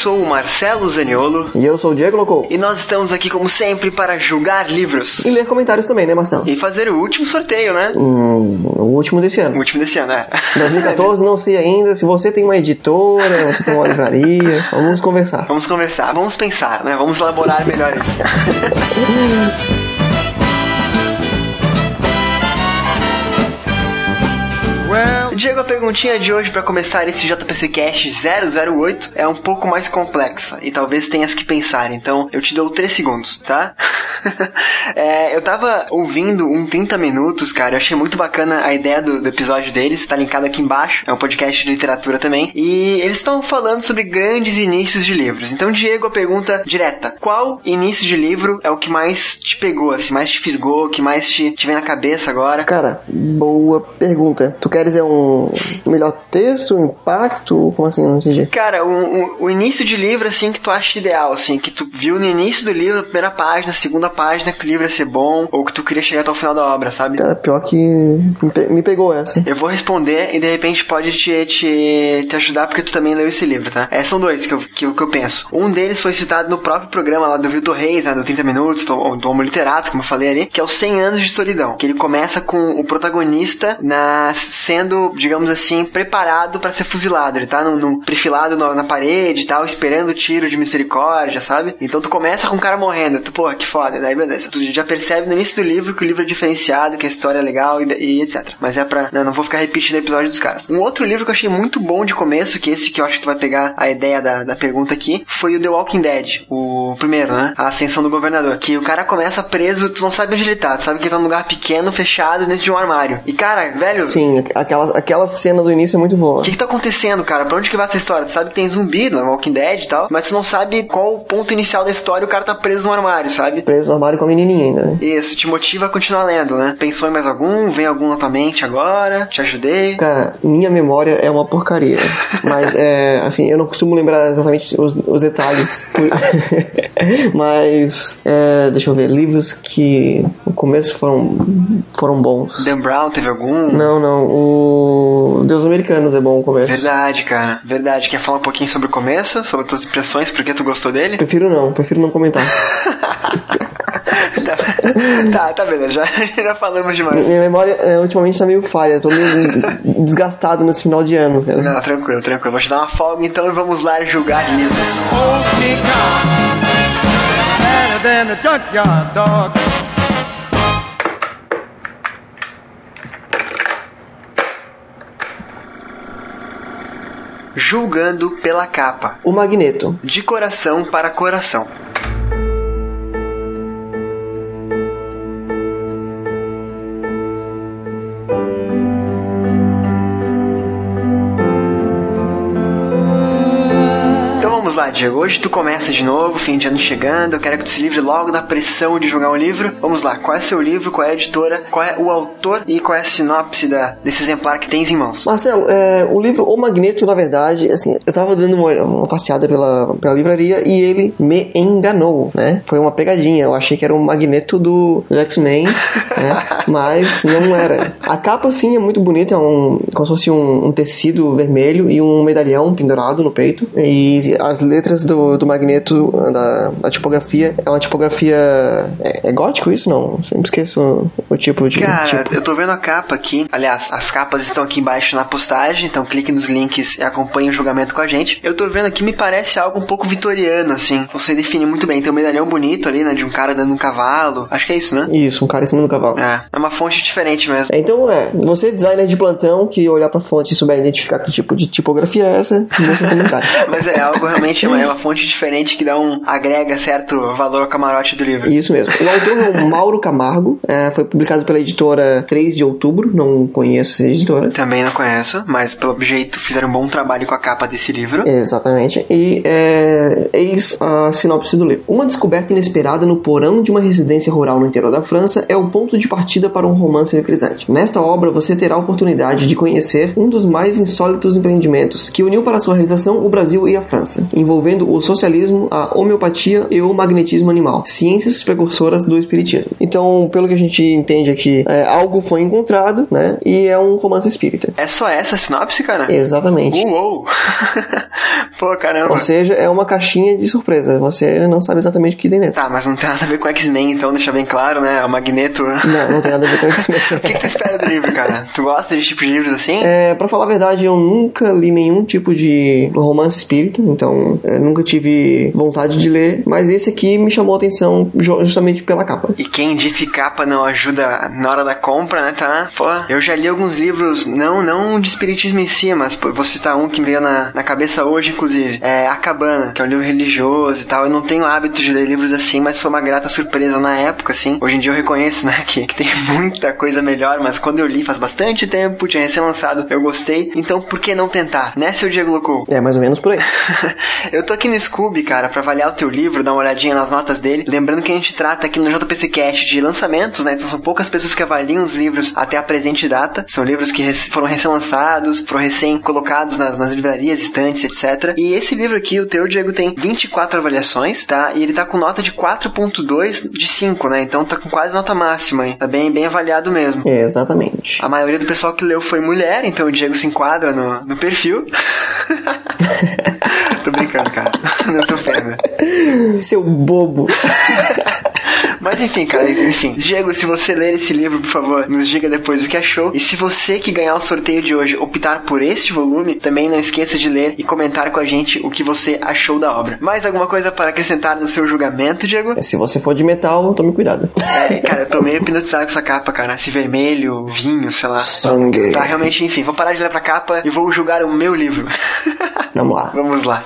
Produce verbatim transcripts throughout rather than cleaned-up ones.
sou o Marcelo Zaniolo. E eu sou o Diego Locou. E nós estamos aqui, como sempre, para julgar livros. E ler comentários também, né, Marcelo? E fazer o último sorteio, né? Hum, o último desse ano. O último desse ano, é. dois mil e catorze, não sei ainda. Se você tem uma editora, você tem uma livraria, vamos conversar. Vamos conversar, vamos pensar, né? Vamos elaborar melhor isso. Diego, a perguntinha de hoje para começar esse J P C Cast zero zero oito é um pouco mais complexa e talvez tenhas que pensar, então eu te dou três segundos, tá? é, eu tava ouvindo um trinta minutos, cara, eu achei muito bacana a ideia do, do episódio deles, tá linkado aqui embaixo, é um podcast de literatura também, e eles estão falando sobre grandes inícios de livros. Então, Diego, a pergunta direta: qual início de livro é o que mais te pegou, assim, mais te fisgou, que mais te, te vem na cabeça agora? Cara, boa pergunta. Tu quer dizer um melhor texto, um impacto? Como assim? Não entendi. Cara, o, o, o início de livro, assim, que tu acha ideal, assim, que tu viu no início do livro, a primeira página, a segunda página, que o livro ia ser bom, ou que tu queria chegar até o final da obra, sabe? Cara, pior que me, pe- me pegou essa. Eu vou responder e de repente pode te, te, te ajudar, porque tu também leu esse livro, tá? É, são dois que eu, que, que eu penso. Um deles foi citado no próprio programa lá do Viltor Reis, né, do trinta minutos, do, do Homo Literatus, como eu falei ali, que é os cem anos de solidão, que ele começa com o protagonista na, sendo, digamos assim, preparado pra ser fuzilado. Ele tá num, num perfilado no, na parede e tal, esperando o tiro de misericórdia, sabe? Então tu começa com o cara morrendo, tu, pô, que foda, daí beleza. Tu já percebe no início do livro que o livro é diferenciado, que a história é legal e, e etcétera. Mas é pra... Não, não vou ficar repetindo o episódio dos caras. Um outro livro que eu achei muito bom de começo, que esse que eu acho que tu vai pegar a ideia da, da pergunta aqui, foi o The Walking Dead, o primeiro, né? A Ascensão do Governador. Que o cara começa preso, tu não sabe onde ele tá, tu sabe que ele tá num lugar pequeno, fechado, dentro de um armário. E cara, velho... Sim, aquela, aquela cena do início é muito boa. O que que tá acontecendo, cara? Pra onde que vai essa história? Tu sabe que tem zumbi no Walking Dead e tal, mas tu não sabe qual o ponto inicial da história e o cara tá preso no armário, sabe? Preso no armário com a menininha ainda, né? Isso, te motiva a continuar lendo, né? Pensou em mais algum? Vem algum na tua mente agora? Te ajudei? Cara, minha memória é uma porcaria. Mas, é, assim, eu não costumo lembrar exatamente os, os detalhes. Mas, é, deixa eu ver, livros que no começo foram, foram bons. Dan Brown teve algum? Não, não. O Deus Americanos é bom o começo. Verdade, cara. Verdade. Quer falar um pouquinho sobre o começo? Sobre tuas impressões? Por que tu gostou dele? Prefiro não. Prefiro não comentar. Tá, tá beleza. Já, já falamos demais. Minha memória é, ultimamente tá meio falha. Tô meio desgastado nesse final de ano, cara. Não, tranquilo, tranquilo. Vou te dar uma folga, então, e vamos lá julgar livros. Julgando pela capa. O Magneto. De coração para coração. Vamos lá, Diego. Hoje tu começa de novo, fim de ano chegando. Eu quero que tu se livre logo da pressão de jogar um livro. Vamos lá, qual é seu livro, qual é a editora, qual é o autor e qual é a sinopse da, desse exemplar que tens em mãos? Marcelo, é, o livro O Magneto, na verdade, assim, eu tava dando uma, uma passeada pela, pela livraria e ele me enganou, né? Foi uma pegadinha. Eu achei que era o Magneto do, do X-Men, né? Mas não era. A capa, sim, é muito bonita. É um, como se fosse um, um tecido vermelho e um medalhão pendurado no peito. E as letras do, do Magneto, da, da tipografia, é uma tipografia... É, é gótico isso? Não, sempre esqueço o, o tipo de... Cara, tipo. eu tô vendo a capa aqui. Aliás, as capas estão aqui embaixo na postagem, então clique nos links e acompanhe o julgamento com a gente. Eu tô vendo aqui, me parece algo um pouco vitoriano, assim. Você define muito bem. Tem um medalhão bonito ali, né, de um cara dando um cavalo. Acho que é isso, né? Isso, um cara em cima do cavalo. É, é uma fonte diferente mesmo. É, então, é, você designer de plantão que olhar pra fonte e souber identificar que tipo de tipografia é essa, deixa um comentário. Mas é algo realmente, é uma fonte diferente que dá um, agrega certo valor ao camarote do livro. Isso mesmo. O autor é o Mauro Camargo, é, foi publicado pela editora três de outubro, não conheço essa editora. Também não conheço, mas pelo jeito fizeram um bom trabalho com a capa desse livro. Exatamente. E é, eis a sinopse do livro. Uma descoberta inesperada no porão de uma residência rural no interior da França é o ponto de partida para um romance eletrizante. Nesta obra você terá a oportunidade de conhecer um dos mais insólitos empreendimentos que uniu para sua realização o Brasil e a França. envolvendo o socialismo, a homeopatia e o magnetismo animal, ciências precursoras do espiritismo. Então, pelo que a gente entende aqui, é, algo foi encontrado, né? E é um romance espírita. É só essa sinopse, cara? Exatamente. Uou! Pô, caramba. Ou seja, é uma caixinha de surpresa. Você não sabe exatamente o que tem dentro. Tá, mas não tem nada a ver com X-Men, então deixa bem claro, né? O Magneto... Não, não tem nada a ver com X-Men. O que, que tu espera do livro, cara? Tu gosta de tipo de livros assim? É, pra falar a verdade, eu nunca li nenhum tipo de romance espírita, então eu nunca tive vontade de ler, mas esse aqui me chamou a atenção justamente pela capa. E quem disse que capa não ajuda na hora da compra, né, tá? Pô, eu já li alguns livros, não, não de espiritismo em si, mas pô, vou citar um que me veio na, na cabeça hoje, inclusive. É A Cabana, que é um livro religioso e tal. Eu não tenho hábito de ler livros assim, mas foi uma grata surpresa na época, assim. Hoje em dia eu reconheço, né, que, que tem muita coisa melhor, mas quando eu li faz bastante tempo, tinha recém-lançado, eu gostei. Então, por que não tentar? Né, seu Diego Locou? É, mais ou menos por aí. Eu tô aqui no Scooby, cara, pra avaliar o teu livro, dar uma olhadinha nas notas dele. Lembrando que a gente trata aqui no J P C Cast de lançamentos, né? Então são poucas pessoas que avaliam os livros até a presente data. São livros que rec- foram recém-lançados, foram recém-colocados nas, nas livrarias, estantes, etcétera. E esse livro aqui, o teu, Diego, tem vinte e quatro avaliações, tá? E ele tá com nota de quatro ponto dois de cinco, né? Então tá com quase nota máxima, hein? Tá bem, bem avaliado mesmo. É, exatamente. A maioria do pessoal que leu foi mulher, então o Diego se enquadra no, no perfil. Tô brincando, cara. Não sou fêmea. Seu bobo. Mas enfim, cara, enfim. Diego, se você ler esse livro, por favor, nos diga depois o que achou. E se você que ganhar o sorteio de hoje optar por este volume, também não esqueça de ler e comentar com a gente o que você achou da obra. Mais alguma coisa para acrescentar no seu julgamento, Diego? Se você for de metal, tome cuidado. É, cara, eu tô meio hipnotizado com essa capa, cara. Esse vermelho, vinho, sei lá. Sangue. Tá, realmente, enfim. Vou parar de ler pra capa e vou julgar o meu livro. Vamos lá. Vamos lá.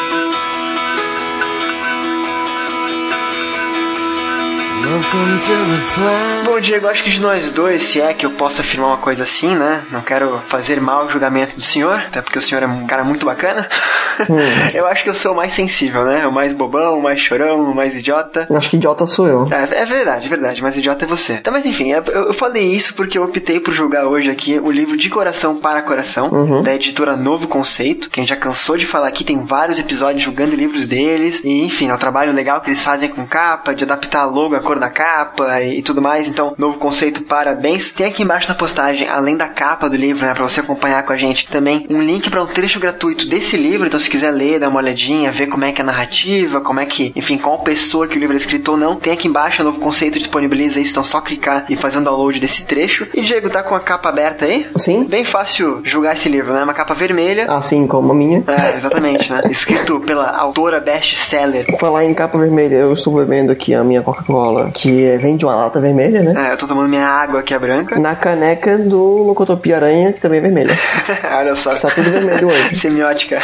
Bom, Diego, acho que de nós dois, se é que eu posso afirmar uma coisa assim, né? Não quero fazer mau julgamento do senhor, até porque o senhor é um cara muito bacana. Hum. Eu acho que eu sou o mais sensível, né? O mais bobão, o mais chorão, o mais idiota. Eu acho que idiota sou eu. É, é verdade, é verdade, mas idiota é você. Tá, mas enfim, eu, eu falei isso porque eu optei por julgar hoje aqui o livro De Coração para Coração, uhum. da editora Novo Conceito, que a gente já cansou de falar aqui, tem vários episódios julgando livros deles, e enfim, é um trabalho legal que eles fazem com capa, de adaptar a logo, a cor da capa e, e tudo mais. Então, Novo Conceito, parabéns. Tem aqui embaixo na postagem, além da capa do livro, né, pra você acompanhar com a gente, também um link para um trecho gratuito desse livro. Então, se quiser ler, dar uma olhadinha, ver como é que é a narrativa, como é que, enfim, qual pessoa que o livro é escrito ou não, tem aqui embaixo. O Novo Conceito disponibiliza isso, então só clicar e fazer um download desse trecho. E Diego, tá com a capa aberta aí? Sim. Bem fácil julgar esse livro, né? Uma capa vermelha. Assim como a minha. É, exatamente, né? Escrito pela autora best-seller. Falar em capa vermelha, eu estou bebendo aqui a minha Coca-Cola, que vem de uma lata vermelha, né? É, eu tô tomando minha água, que é branca. Na caneca do Locotopia Aranha, que também é vermelha. Olha só. Está tudo vermelho hoje. Semiótica.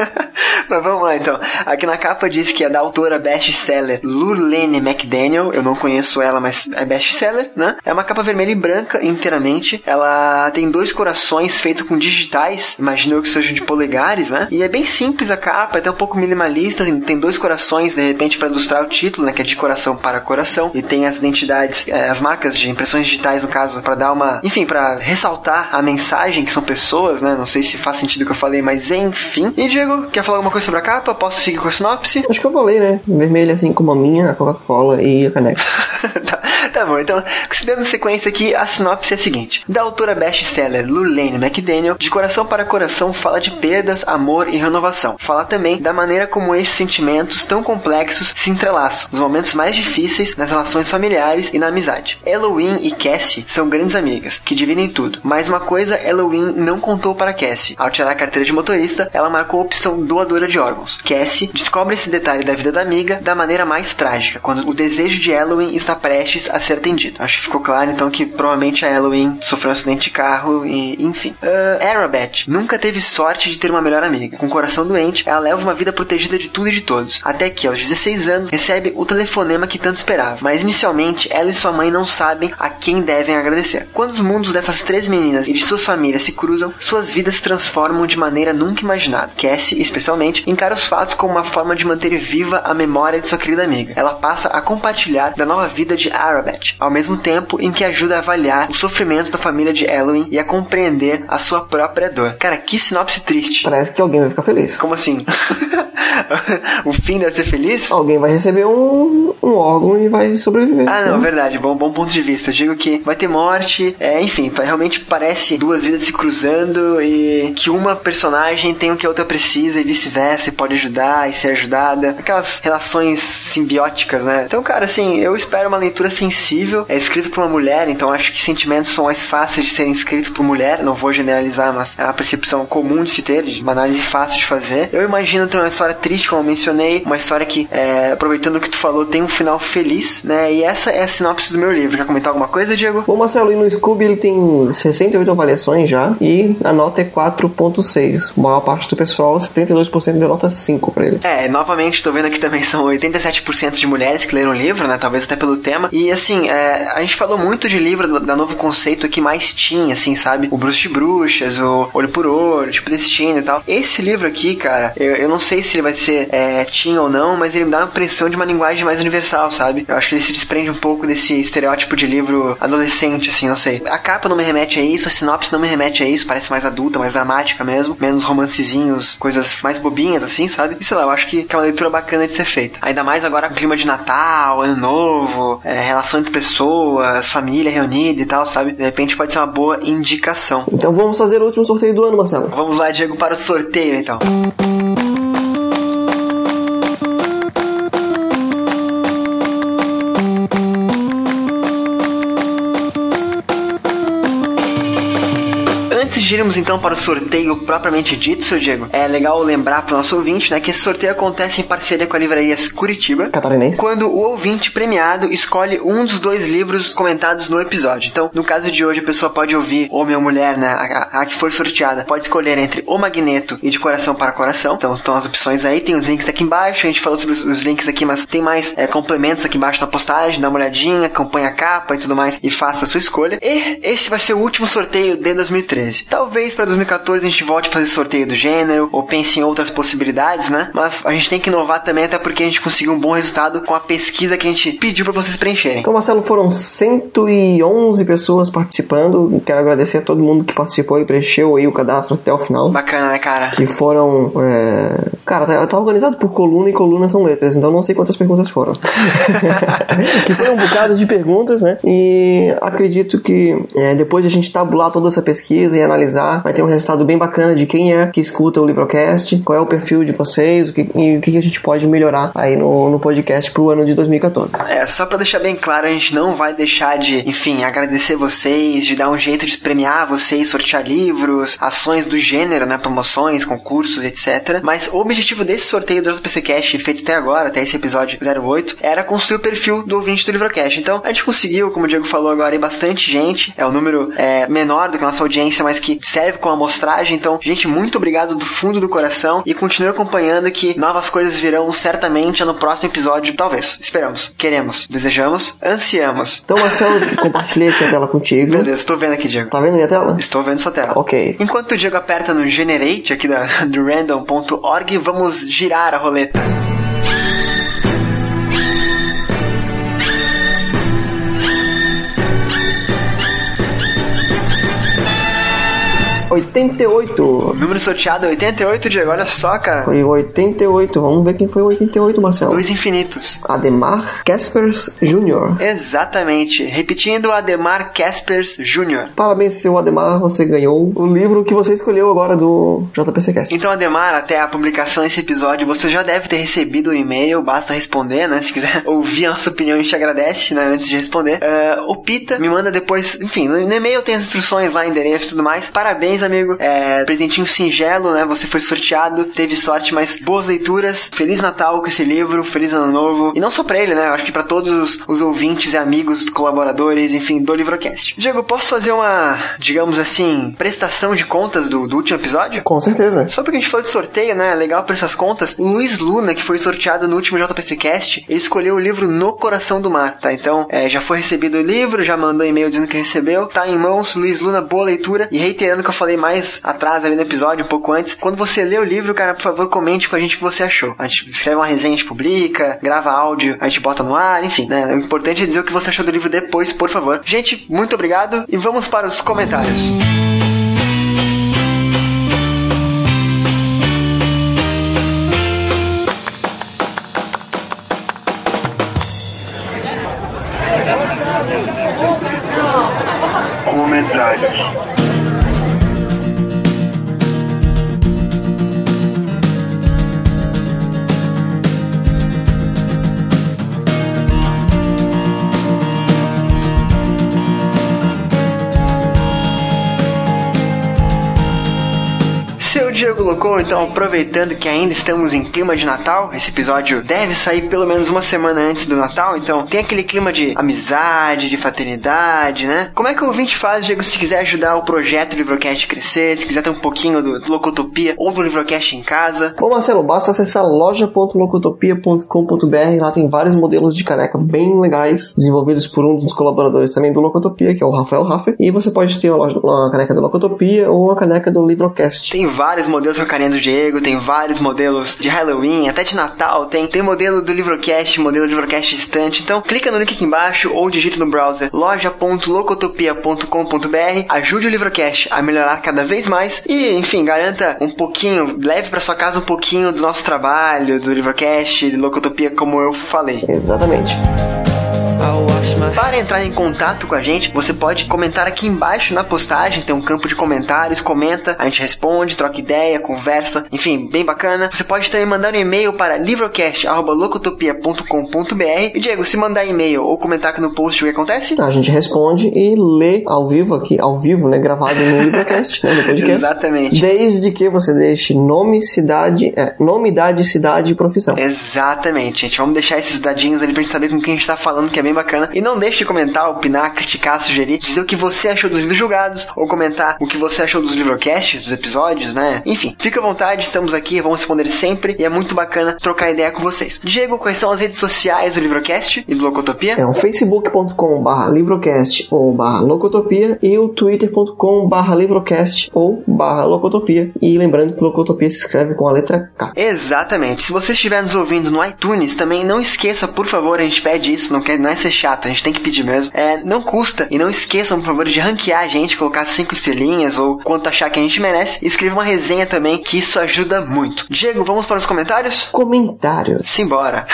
Mas vamos lá, então. Aqui na capa diz que é da autora best-seller Lurlene McDaniel. Eu não conheço ela, mas é best-seller, né? É uma capa vermelha e branca inteiramente. Ela tem dois corações feitos com digitais. Imagino eu que sejam de polegares, né? E é bem simples a capa, é até um pouco minimalista. Tem dois corações, de repente, para ilustrar o título, né? Que é De Coração para Coração. E tem as identidades, é, as marcas de impressões digitais, no caso, para dar uma... Enfim, para ressaltar a mensagem, que são pessoas, né? Não sei se faz sentido o que eu falei, mas enfim. E, Diego, quer falar alguma coisa sobre a capa? Posso seguir com a sinopse? Acho que eu falei, né? Vermelha assim como a minha, a Coca-Cola e a caneca. tá, tá bom, então, considerando sequência aqui, a sinopse é a seguinte. Da autora best-seller Lurlene McDaniel, De Coração para Coração fala de perdas, amor e renovação. Fala também da maneira como esses sentimentos tão complexos se entrelaçam, nos momentos mais difíceis, nas relações familiares e na amizade. Elowen e Cassie são grandes amigas, que dividem tudo. Mas uma coisa Elowen não contou para Cassie. Ao tirar a carteira de motorista, ela marcou a opção doadora de órgãos. Cassie descobre esse detalhe da vida da amiga da maneira mais trágica, quando o desejo de Elowen está prestes a ser atendido. Acho que ficou claro, então, que provavelmente a Elowen sofreu um acidente de carro e, enfim. Uh, Arabeth nunca teve sorte de ter uma melhor amiga. Com o coração doente, ela leva uma vida protegida de tudo e de todos. Até que, aos dezesseis anos, recebe o telefonema que tanto esperava. Mas, inicialmente, ela e sua mãe não sabem a quem devem agradecer. Quando os mundos dessas três meninas e de suas famílias se cruzam, suas vidas se transformam de maneira nunca imaginada. Cassie, especialmente, encara os fatos como uma forma de manter viva a memória de sua querida amiga. Ela passa a compartilhar da nova vida de Arabeth, ao mesmo tempo em que ajuda a avaliar os sofrimentos da família de Elowen e a compreender a sua própria dor. Cara, que sinopse triste. Parece que alguém vai ficar feliz. Como assim? O fim deve ser feliz? Alguém vai receber um, um órgão e vai sobreviver. Ah, não, né? verdade. Bom, bom ponto de vista. Eu digo que vai ter morte, é, enfim, realmente parece duas vidas se cruzando e que uma personagem tem o que a outra precisa e vice-versa, e pode ajudar e ser ajudada. Aquelas relações simbióticas, né? Então, cara, assim, eu espero uma leitura sensível. É escrito por uma mulher, então acho que sentimentos são mais fáceis de serem escritos por mulher. Não vou generalizar, mas é uma percepção comum de se ter, de uma análise fácil de fazer. Eu imagino ter uma história triste, como eu mencionei, uma história que, é, aproveitando o que tu falou, tem um final feliz, né? E essa é a sinopse do meu livro. Quer comentar alguma coisa, Diego? O Marcelo, e no Scooby ele tem sessenta e oito avaliações já e a nota é quatro ponto seis. A maior parte do pessoal, setenta e dois por cento deu nota cinco pra ele. É, novamente, tô vendo aqui também são oitenta e sete por cento de mulheres que leram o livro, né? Talvez até pelo tema. E, assim, é, a gente falou muito de livro da Novo Conceito que mais tinha, assim, sabe? O Bruxo de Bruxas, o Olho por Olho, tipo Destino e tal. Esse livro aqui, cara, eu, eu não sei se ele vai ser é, teen ou não, mas ele me dá uma impressão de uma linguagem mais universal, sabe? Eu acho que ele se desprende um pouco desse estereótipo de livro adolescente, assim, não sei. A capa não me remete a isso, a sinopse não me remete a isso, parece mais adulta, mais dramática mesmo, menos romancezinhos, coisas mais bobinhas, assim, sabe? E sei lá, eu acho que é uma leitura bacana de ser feita. Ainda mais agora com o clima de Natal, Ano Novo, é, relação entre pessoas, família reunida e tal, sabe? De repente pode ser uma boa indicação. Então vamos fazer o último sorteio do ano, Marcelo. Vamos lá, Diego, para o sorteio, então. Antes de irmos então para o sorteio propriamente dito, seu Diego, é legal lembrar para o nosso ouvinte, né, que esse sorteio acontece em parceria com a Livraria Curitiba, Catarinense, quando o ouvinte premiado escolhe um dos dois livros comentados no episódio. Então, no caso de hoje, a pessoa pode ouvir, homem ou mulher, né, a, a que for sorteada, pode escolher entre O Magneto e De Coração para Coração. Então, estão as opções aí, tem os links aqui embaixo, a gente falou sobre os, os links aqui, mas tem mais é, complementos aqui embaixo na postagem, dá uma olhadinha, acompanha a capa e tudo mais, e faça a sua escolha. E esse vai ser o último sorteio de dois mil e treze. Talvez para dois mil e catorze a gente volte a fazer sorteio do gênero, ou pense em outras possibilidades, né? Mas a gente tem que inovar também, até porque a gente conseguiu um bom resultado com a pesquisa que a gente pediu para vocês preencherem. Então, Marcelo, foram cento e onze pessoas participando. Quero agradecer a todo mundo que participou e preencheu aí o cadastro até o final. Bacana, né, cara? Que foram... É... Cara, tá, tá organizado por coluna e coluna são letras, então não sei quantas perguntas foram. Que foi um bocado de perguntas, né? E acredito que é, depois de a gente tabular toda essa pesquisa e analisar, vai ter um resultado bem bacana de quem é que escuta o Livrocast, qual é o perfil de vocês, o que, e o que a gente pode melhorar aí no, no podcast pro ano de dois mil e catorze. É, só pra deixar bem claro, a gente não vai deixar de, enfim, agradecer vocês, de dar um jeito de premiar vocês, sortear livros, ações do gênero, né, promoções, concursos, etcétera. Mas o objetivo desse sorteio do J P C Cast, feito até agora, até esse episódio zero oito, era construir o perfil do ouvinte do Livrocast. Então, a gente conseguiu, como o Diego falou agora, bastante gente, é um número é, menor do que a nossa audiência, mas que serve como amostragem. Então, gente, muito obrigado do fundo do coração e continue acompanhando que novas coisas virão certamente no próximo episódio, talvez. Esperamos, queremos, desejamos, ansiamos. Então, Marcelo, compartilhei aqui a tela contigo. Beleza, estou vendo aqui, Diego. Tá vendo minha tela? Estou vendo sua tela. Ok. Enquanto o Diego aperta no Generate aqui da, do random ponto org, vamos girar a roleta. oitenta e oito. Número sorteado oitenta e oito, Diego. Olha só, cara. Foi oitenta e oito. Vamos ver quem foi o oitenta e oito, Marcelo. Dois infinitos. Ademar Caspers Júnior Exatamente. Repetindo, Ademar Caspers Júnior Parabéns, seu Ademar. Você ganhou o livro que você escolheu agora do J P C Cast. Então, Ademar, até a publicação desse episódio, você já deve ter recebido o e-mail. Basta responder, né? Se quiser ouvir a nossa opinião, a gente agradece, né? Antes de responder. Uh, o Pita me manda depois... Enfim, no e-mail tem as instruções lá, endereço e tudo mais. Parabéns, amigo. É, presentinho singelo, né? Você foi sorteado, teve sorte, mas boas leituras. Feliz Natal com esse livro, feliz Ano Novo. E não só pra ele, né? Eu acho que pra todos os, os ouvintes e amigos, colaboradores, enfim, do Livrocast. Diego, posso fazer uma, digamos assim, prestação de contas do, do último episódio? Com certeza. Só porque a gente falou de sorteio, né? Legal pra essas contas. O Luiz Luna, que foi sorteado no último J P C Cast, ele escolheu o livro No Coração do Mar, tá? Então, é, já foi recebido o livro, já mandou e-mail dizendo que recebeu. Tá em mãos, Luiz Luna, boa leitura. E reiterando o que eu falei mais atrás ali no episódio, um pouco antes, quando você lê o livro, cara, por favor, comente com a gente o que você achou. A gente escreve uma resenha, a gente publica, grava áudio, a gente bota no ar, enfim, né? O importante é dizer o que você achou do livro depois, por favor. Gente, muito obrigado e vamos para os comentários. Diego Locou, então aproveitando que ainda estamos em clima de Natal, esse episódio deve sair pelo menos uma semana antes do Natal, então tem aquele clima de amizade, de fraternidade, né? Como é que o ouvinte faz, Diego, se quiser ajudar o projeto Livrocast crescer, se quiser ter um pouquinho do, do Locotopia ou do Livrocast em casa? Bom, Marcelo, basta acessar loja ponto locotopia ponto com ponto b r, lá tem vários modelos de caneca bem legais, desenvolvidos por um dos colaboradores também do Locotopia, que é o Rafael Raffer, e você pode ter uma, uma caneca do Locotopia ou uma caneca do Livrocast. Tem vários modelos com a carinha do Diego, tem vários modelos de Halloween, até de Natal, tem, tem modelo do Livrocast, modelo do Livrocast distante, então clica no link aqui embaixo ou digita no browser loja ponto locotopia ponto com ponto b r, ajude o Livrocast a melhorar cada vez mais e, enfim, garanta um pouquinho, leve pra sua casa um pouquinho do nosso trabalho, do Livrocast, de Locotopia, como eu falei. Exatamente. Para entrar em contato com a gente, você pode comentar aqui embaixo na postagem, tem um campo de comentários, comenta, a gente responde, troca ideia, conversa, enfim, bem bacana. Você pode também mandar um e-mail para livrocast arroba locotopia ponto com ponto b r. E Diego, se mandar e-mail ou comentar aqui no post, o que acontece? A gente responde e lê ao vivo aqui, ao vivo, né, gravado no Livrocast, né, no podcast. Exatamente. Desde que você deixe nome, cidade, é, nome, idade, cidade e profissão. Exatamente, gente. Vamos deixar esses dadinhos ali pra gente saber com quem a gente tá falando, que é bem bacana. E não deixe de comentar, opinar, criticar, sugerir, dizer o que você achou dos livros julgados, ou comentar o que você achou dos livrocasts, dos episódios, né? Enfim, fica à vontade, estamos aqui, vamos responder sempre, e é muito bacana trocar ideia com vocês. Diego, quais são as redes sociais do Livrocast e do Locotopia? É o facebook ponto com barra livrocast ou barra locotopia e o twitter ponto com barra livrocast ou barra locotopia. E lembrando que Locotopia se escreve com a letra K. Exatamente. Se você estiver nos ouvindo no iTunes, também não esqueça, por favor, a gente pede isso, não, quer, não é ser chato, a gente tem que pedir mesmo. É, não custa, e não esqueçam, por favor, de ranquear a gente, colocar cinco estrelinhas ou quanto achar que a gente merece, e escreva uma resenha também, que isso ajuda muito. Diego, vamos para os comentários? Comentários. Simbora.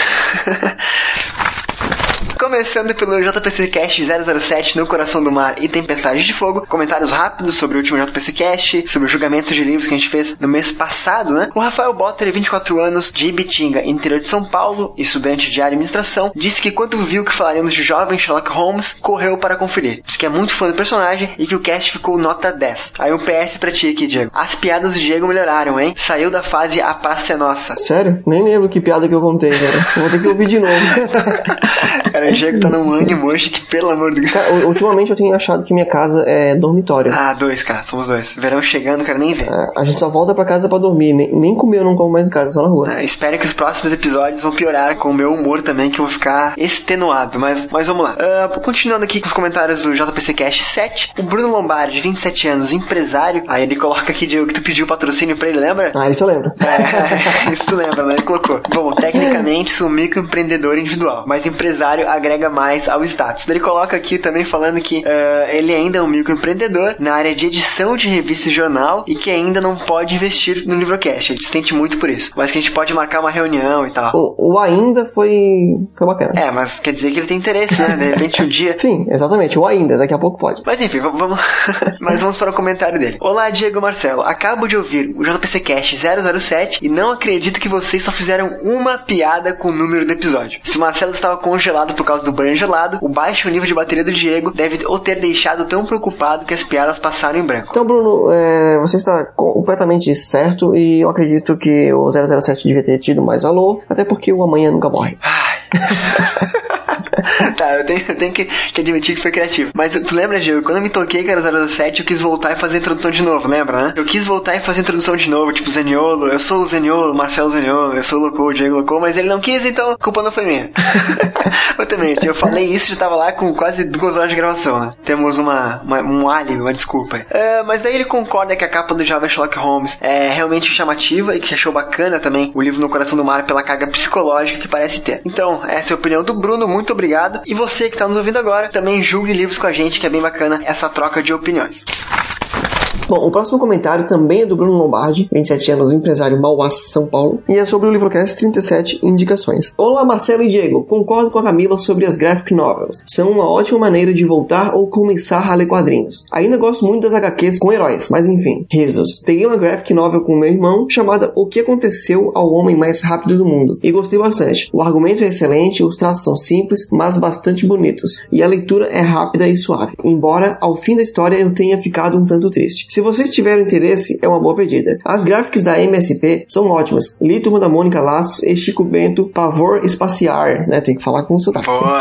Começando pelo J P C Cast zero zero sete, No Coração do Mar e Tempestade de Fogo. Comentários rápidos sobre o último J P C Cast, sobre o julgamento de livros que a gente fez no mês passado, né? O Rafael Botter, vinte e quatro anos, de Ibitinga, interior de São Paulo, estudante de administração, disse que quando viu que falaremos de jovem Sherlock Holmes, correu para conferir. Diz que é muito fã do personagem e que o cast ficou nota dez. Aí um P S pra ti aqui, Diego. As piadas do Diego melhoraram, hein? Saiu da fase A Paz é Nossa. Sério? Nem lembro que piada que eu contei, cara. Vou ter que ouvir de novo. Cara, o Diego tá num ânimo hoje que, pelo amor de Deus. Cara, ultimamente eu tenho achado que minha casa é dormitório. Ah, dois, cara, somos dois. Verão chegando, quero nem ver. É, a gente só volta pra casa pra dormir. Nem, nem comer eu não como mais em casa, só na rua. Ah, espero que os próximos episódios vão piorar com o meu humor também, que eu vou ficar extenuado. Mas, mas vamos lá. Uh, continuando aqui com os comentários do J P C Cast sete. O Bruno Lombardi, vinte e sete anos, empresário. Aí ele coloca aqui, Diego, que tu pediu patrocínio pra ele, lembra? Ah, isso eu lembro. É, isso tu lembra, né? Ele colocou. Bom, tecnicamente sou microempreendedor individual, mas empresário agrega mais ao status. Ele coloca aqui também falando que uh, ele ainda é um microempreendedor na área de edição de revista e jornal e que ainda não pode investir no Livrocast. Ele se sente muito por isso. Mas que a gente pode marcar uma reunião e tal. O, o ainda foi, foi bacana. É, mas quer dizer que ele tem interesse, né? De repente um dia... Sim, exatamente. O ainda. Daqui a pouco pode. Mas enfim, vamos... vamos... mas vamos para o comentário dele. Olá, Diego Marcelo. Acabo de ouvir o J P C Cast zero zero sete e não acredito que vocês só fizeram uma piada com o número do episódio. Se o Marcelo estava congelado por causa do banho gelado, o baixo nível de bateria do Diego deve o ter deixado tão preocupado que as piadas passaram em branco. Então, Bruno, é, você está completamente certo e eu acredito que o zero zero sete devia ter tido mais valor, até porque o amanhã nunca morre. Ai... Tá, eu tenho, eu tenho que, que admitir que foi criativo. Mas tu lembra, Diego, quando eu me toquei que era zero zero sete, eu quis voltar e fazer a introdução de novo, lembra, né? Eu quis voltar e fazer a introdução de novo, tipo Zaniolo, eu sou o Zaniolo, Marcelo Zaniolo, eu sou o Locou, o Diego Locou, mas ele não quis, então a culpa não foi minha. Exatamente, eu falei isso, já tava lá com quase duas horas de gravação, né? Temos uma, uma um álibi, uma desculpa. É, mas daí ele concorda que a capa do jovem Sherlock Holmes é realmente chamativa e que achou bacana também o livro No Coração do Mar pela carga psicológica que parece ter. Então, essa é a opinião do Bruno, muito obrigado. E você que está nos ouvindo agora, também julgue livros com a gente, que é bem bacana essa troca de opiniões. Bom, o próximo comentário também é do Bruno Lombardi, vinte e sete anos, empresário Mauá, São Paulo, e é sobre o Livrocast trinta e sete indicações. Olá, Marcelo e Diego, concordo com a Camila sobre as graphic novels. São uma ótima maneira de voltar ou começar a ler quadrinhos. Ainda gosto muito das H Qs com heróis, mas enfim, risos. Peguei uma graphic novel com meu irmão chamada O que aconteceu ao homem mais rápido do mundo, e gostei bastante. O argumento é excelente, os traços são simples, mas bastante bonitos, e a leitura é rápida e suave, embora ao fim da história eu tenha ficado um tanto triste. Se vocês tiverem interesse, é uma boa pedida. As graphics da M S P são ótimas. Li Turma da Mônica Laços e Chico Bento Pavor Espaciar, né? Tem que falar com o sotaque. Boa!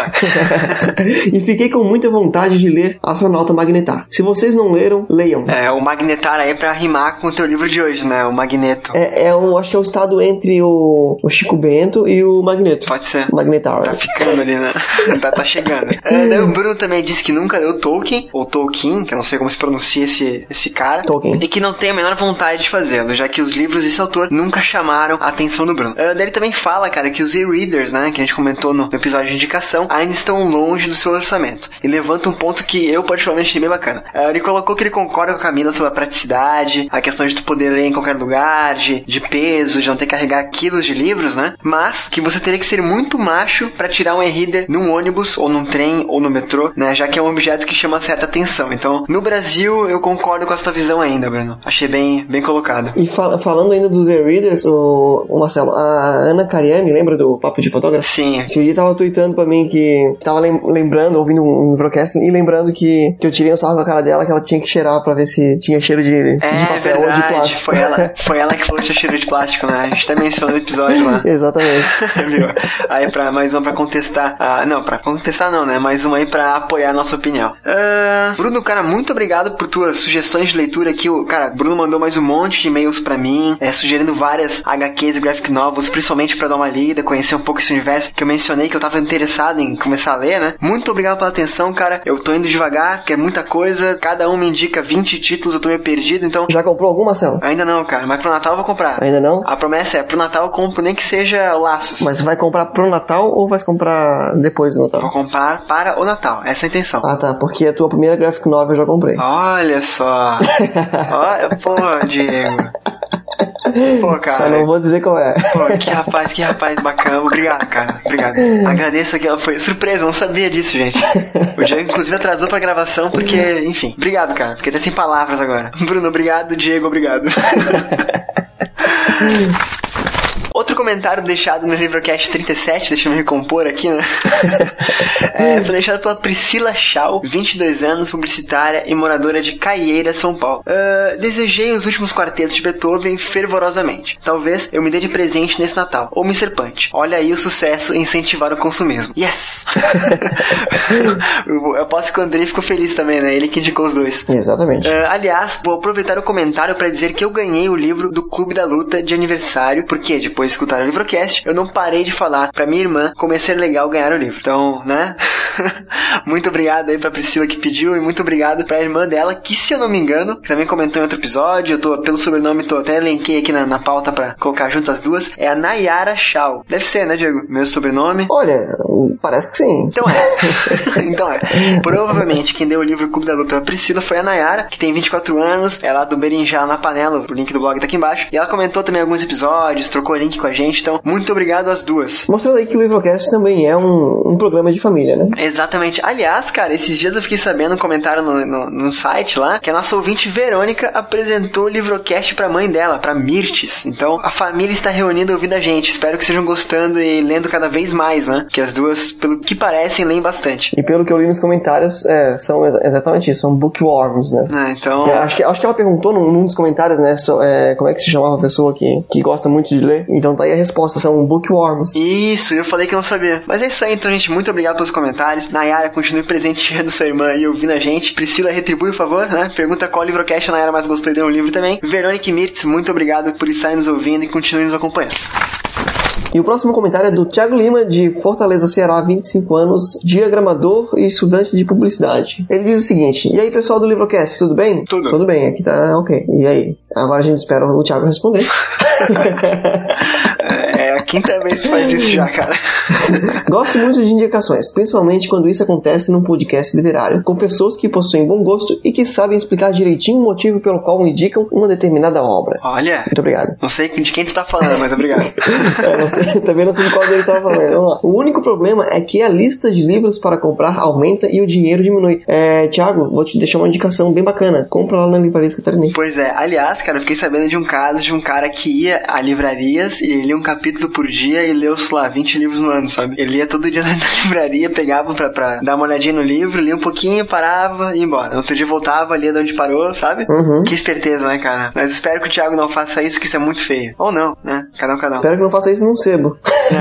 E fiquei com muita vontade de ler Astronauta Magnetar. Se vocês não leram, leiam. É, o Magnetar aí é pra rimar com o teu livro de hoje, né? O Magneto. É, é um, acho que é o estado entre o, o Chico Bento e o Magneto. Pode ser. Magnetar. Tá ficando ali, né? tá, tá chegando. É, daí o Bruno também disse que nunca leu Tolkien, ou Tolkien, que eu não sei como se pronuncia esse, esse cara. Tolkien. E que não tem a menor vontade de fazê-lo, já que os livros desse autor nunca chamaram a atenção do Bruno. Uh, daí ele também fala, cara, que os e-readers, né, que a gente comentou no episódio de indicação, ainda estão longe do seu orçamento. E levanta um ponto que eu particularmente achei bem bacana. Uh, ele colocou que ele concorda com a Camila sobre a praticidade, a questão de tu poder ler em qualquer lugar, de, de peso, de não ter que carregar quilos de livros, né? Mas que você teria que ser muito macho pra tirar um e-reader num ônibus, ou num trem, ou no metrô, né? Já que é um objeto que chama certa atenção. Então, no Brasil, eu concordo com essa visão ainda, Bruno. Achei bem, bem colocado. E fal- falando ainda dos e-readers, o, o Marcelo, a Ana Cariani, lembra do Papo de Fotógrafo? Sim. Esse dia tava tweetando pra mim que tava lem- lembrando, ouvindo um Livrocast e lembrando que, que eu tirei um sarro com a cara dela, que ela tinha que cheirar pra ver se tinha cheiro de, É, de papel verdade. ou de plástico. Foi ela, foi ela que falou que tinha cheiro de plástico, né? A gente até mencionou no episódio lá. Exatamente. Viu? Aí pra mais uma pra contestar. Ah, não, pra contestar não, né? Mais uma aí pra apoiar a nossa opinião. Uh, Bruno, cara, muito obrigado por tuas sugestões de leitura aqui. O, cara, Bruno mandou mais um monte de e-mails pra mim, é, sugerindo várias H Qs e graphic novels, principalmente pra dar uma lida, conhecer um pouco esse universo que eu mencionei que eu tava interessado em começar a ler, né? Muito obrigado pela atenção, cara. Eu tô indo devagar, que é muita coisa. Cada um me indica vinte títulos, eu tô meio perdido, então... Já comprou algum, Marcelo? Ainda não, cara, mas pro Natal eu vou comprar. Ainda não? A promessa é, pro Natal eu compro nem que seja laços. Mas vai comprar pro Natal ou vai comprar depois do Natal? Vou comprar para o Natal, essa é a intenção. Ah, tá, porque a tua primeira graphic novel eu já comprei. Olha só. Olha, pô, Diego. Pô, cara. Só não vou dizer qual é. Pô, que rapaz, que rapaz bacana. Obrigado, cara. Obrigado. Agradeço aqui, ela foi surpresa, eu não sabia disso, gente. O Diego, inclusive, atrasou pra gravação porque, enfim. Obrigado, cara. Fiquei até sem palavras agora. Bruno, obrigado. Diego, obrigado. Outro comentário deixado no Livrocast trinta e sete, deixa eu me recompor aqui, né? é, foi deixado pela Priscila Chau, vinte e dois anos, publicitária e moradora de Caieira, São Paulo. Uh, desejei os últimos quartetos de Beethoven fervorosamente. Talvez eu me dê de presente nesse Natal. Ou mister Punch. Olha aí o sucesso e incentivar o consumismo. Yes! eu posso que o Andrei ficou feliz também, né? Ele que indicou os dois. Exatamente. Uh, aliás, vou aproveitar o comentário para dizer que eu ganhei o livro do Clube da Luta de aniversário, porque depois de escutar o Livrocast, eu não parei de falar pra minha irmã como ia ser legal ganhar o livro. Então, né? Muito obrigado aí pra Priscila que pediu e muito obrigado pra irmã dela, que se eu não me engano, que também comentou em outro episódio, eu tô, pelo sobrenome, tô até elenquei aqui na, na pauta pra colocar junto as duas, é a Nayara Chau. Deve ser, né, Diego? Meu sobrenome. Olha, parece que sim. Então é. então é. Provavelmente quem deu o livro Clube da Luta pra Priscila foi a Nayara, que tem vinte e quatro anos, é lá do Berinjá na Panela, o link do blog tá aqui embaixo, e ela comentou também alguns episódios, trocou o link com a gente, então muito obrigado às duas. Mostrando aí que o Livrocast também é um, um programa de família, né? Exatamente. Aliás, cara, esses dias eu fiquei sabendo um comentário no, no, no site lá, que a nossa ouvinte Verônica apresentou o Livrocast pra mãe dela, pra Mirtes. Então, a família está reunida ouvindo a gente. Espero que estejam gostando e lendo cada vez mais, né? Que as duas, pelo que parecem, leem bastante. E pelo que eu li nos comentários, é, são exatamente isso, são bookworms, né? Ah, então... É, acho, que, acho que ela perguntou num, num dos comentários, né, so, é, como é que se chamava a pessoa que, que gosta muito de ler. Então tá aí a resposta, são bookworms. Isso, eu falei que não sabia. Mas é isso aí, então, gente, muito obrigado pelos comentários. Nayara, continue presenteando sua irmã e ouvindo a gente. Priscila, retribui, por favor, né? Pergunta qual Livrocast a Nayara mais gostou e deu um livro também. Verônica e Mirtz, muito obrigado por estarem nos ouvindo e continuem nos acompanhando. E o próximo comentário é do Thiago Lima, de Fortaleza, Ceará, vinte e cinco anos, diagramador e estudante de publicidade. Ele diz o seguinte: e aí, pessoal do Livrocast, tudo bem? Tudo. Tudo bem, aqui tá ok. E aí? Agora a gente espera o Thiago responder. É a quinta vez que tu faz isso já, cara. Gosto muito de indicações, principalmente quando isso acontece num podcast literário, com pessoas que possuem bom gosto e que sabem explicar direitinho o motivo pelo qual indicam uma determinada obra. Olha. Muito obrigado. Não sei de quem tu tá falando, mas obrigado. É, não sei, também não sei de qual deles estava falando. Vamos lá. O único problema é que a lista de livros para comprar aumenta e o dinheiro diminui. É, Thiago, vou te deixar uma indicação bem bacana. Compra lá na Livraria Catarinense. Pois é. Aliás, cara, eu fiquei sabendo de um caso de um cara que ia a livrarias e ele lia um capítulo por dia e leu, sei lá, vinte livros no ano, sabe? Ele ia todo dia na livraria, pegava pra, pra dar uma olhadinha no livro, lia um pouquinho, parava e ia embora. No outro dia voltava, lia de onde parou, sabe? Uhum. Que esperteza, né, cara? Mas espero que o Thiago não faça isso, que isso é muito feio. Ou não, né? Cada um, cada um. Espero que não faça isso num sebo.